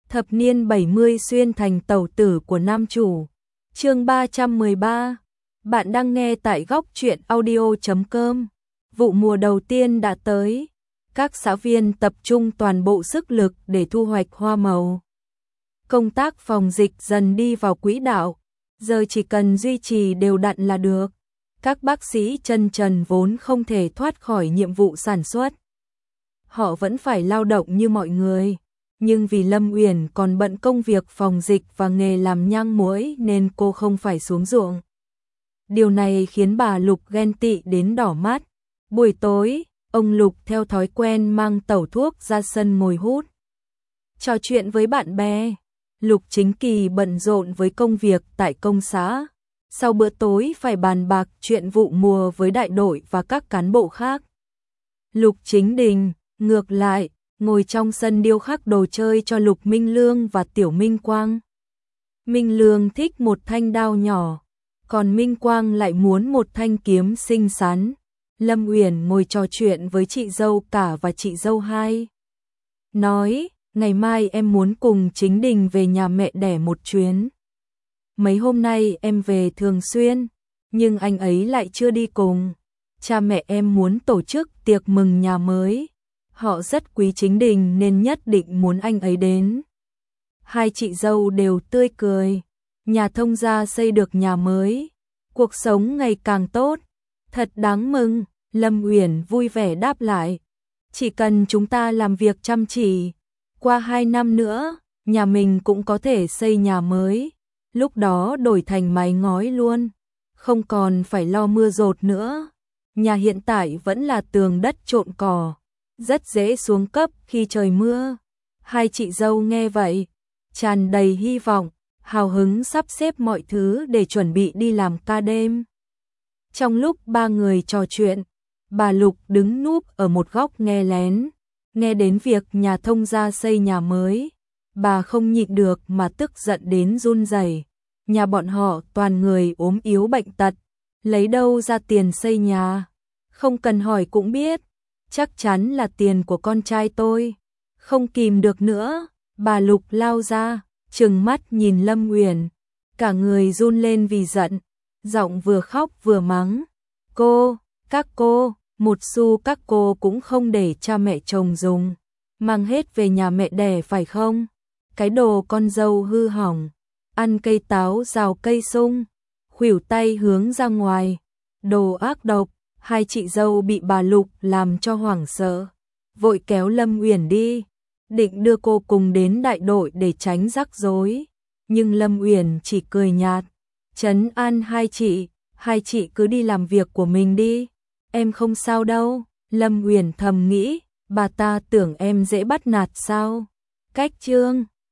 Thập niên 70 xuyên thành tẩu tử của nam chủ. Chương 313. Bạn đang nghe tại góc truyện audio.com. Vụ mùa đầu tiên đã tới. Các xã viên tập trung toàn bộ sức lực để thu hoạch hoa màu. Công tác phòng dịch dần đi vào quỹ đạo, giờ chỉ cần duy trì đều đặn là được. Các bác sĩ chân trần vốn không thể thoát khỏi nhiệm vụ sản xuất. Họ vẫn phải lao động như mọi người, nhưng vì Lâm Uyển còn bận công việc phòng dịch và nghề làm nhang muối nên cô không phải xuống ruộng. Điều này khiến bà Lục ghen tị đến đỏ mắt. Buổi tối, ông Lục theo thói quen mang tẩu thuốc ra sân ngồi hút, trò chuyện với bạn bè. Lục Chính Kỳ bận rộn với công việc tại công xã. Sau bữa tối phải bàn bạc chuyện vụ mùa với đại đội và các cán bộ khác. Lục Chính Đình, ngược lại, ngồi trong sân điêu khắc đồ chơi cho Lục Minh Lương và Tiểu Minh Quang. Minh Lương thích một thanh đao nhỏ, còn Minh Quang lại muốn một thanh kiếm xinh xắn. Lâm Uyển ngồi trò chuyện với chị dâu cả và chị dâu hai. Nói, ngày mai em muốn cùng Chính Đình về nhà mẹ đẻ một chuyến. Mấy hôm nay em về thường xuyên, nhưng anh ấy lại chưa đi cùng. Cha mẹ em muốn tổ chức tiệc mừng nhà mới. Họ rất quý Chính Đình nên nhất định muốn anh ấy đến. Hai chị dâu đều tươi cười. Nhà Thông gia xây được nhà mới. Cuộc sống ngày càng tốt. Thật đáng mừng, Lâm Uyển vui vẻ đáp lại. Chỉ cần chúng ta làm việc chăm chỉ, qua 2 năm nữa, nhà mình cũng có thể xây nhà mới. Lúc đó đổi thành mái ngói luôn, không còn phải lo mưa dột nữa. Nhà hiện tại vẫn là tường đất trộn cỏ, rất dễ xuống cấp khi trời mưa. Hai chị dâu nghe vậy, tràn đầy hy vọng, hào hứng sắp xếp mọi thứ để chuẩn bị đi làm ca đêm. Trong lúc ba người trò chuyện, bà Lục đứng núp ở một góc nghe lén. Nghe đến việc nhà Thông gia xây nhà mới, bà không nhịn được mà tức giận đến run rẩy. Nhà bọn họ toàn người ốm yếu bệnh tật, lấy đâu ra tiền xây nhà? Không cần hỏi cũng biết, chắc chắn là tiền của con trai tôi. Không kìm được nữa, bà Lục lao ra, trừng mắt nhìn Lâm Uyển, cả người run lên vì giận, giọng vừa khóc vừa mắng. Các cô, một xu các cô cũng không để cha mẹ chồng dùng, mang hết về nhà mẹ đẻ phải không? Cái đồ con dâu hư hỏng, ăn cây táo rào cây sung, khuỷu tay hướng ra ngoài, đồ ác độc. Hai chị dâu bị bà Lục làm cho hoảng sợ, vội kéo Lâm Uyển đi, định đưa cô cùng đến đại đội để tránh rắc rối. Nhưng Lâm Uyển chỉ cười nhạt, trấn an hai chị cứ đi làm việc của mình đi, em không sao đâu. Lâm Uyển thầm nghĩ, bà ta tưởng em dễ bắt nạt sao? Cách chương